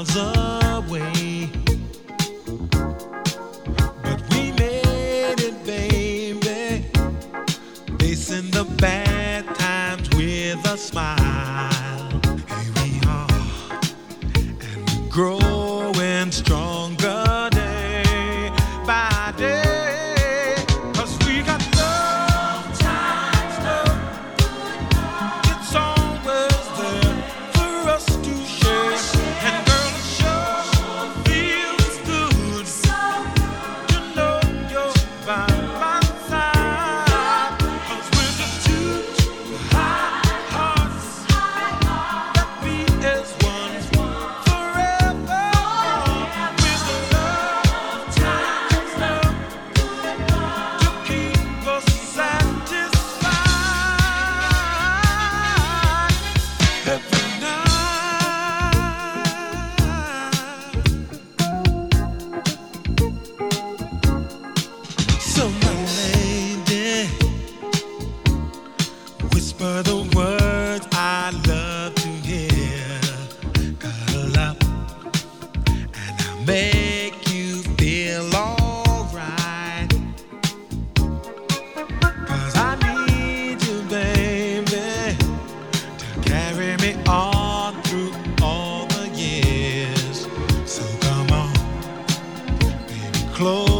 miles away. But we made it, baby, facing the bad times with a smile. Here we are, and we're growing stronger day by day. 'Cause we got love times, love. It's always there for us to share. And girl, it sure feels good to know you're by my side. 'Cause we're just two high hearts that beat as one forever. With the love times, love to keep us satisfied every night. So my lady, whisper the words I love to hear. Cuddle up and I'll make you feel alright. 'Cause I need you, baby, to carry me on through all the years. So come on, baby, close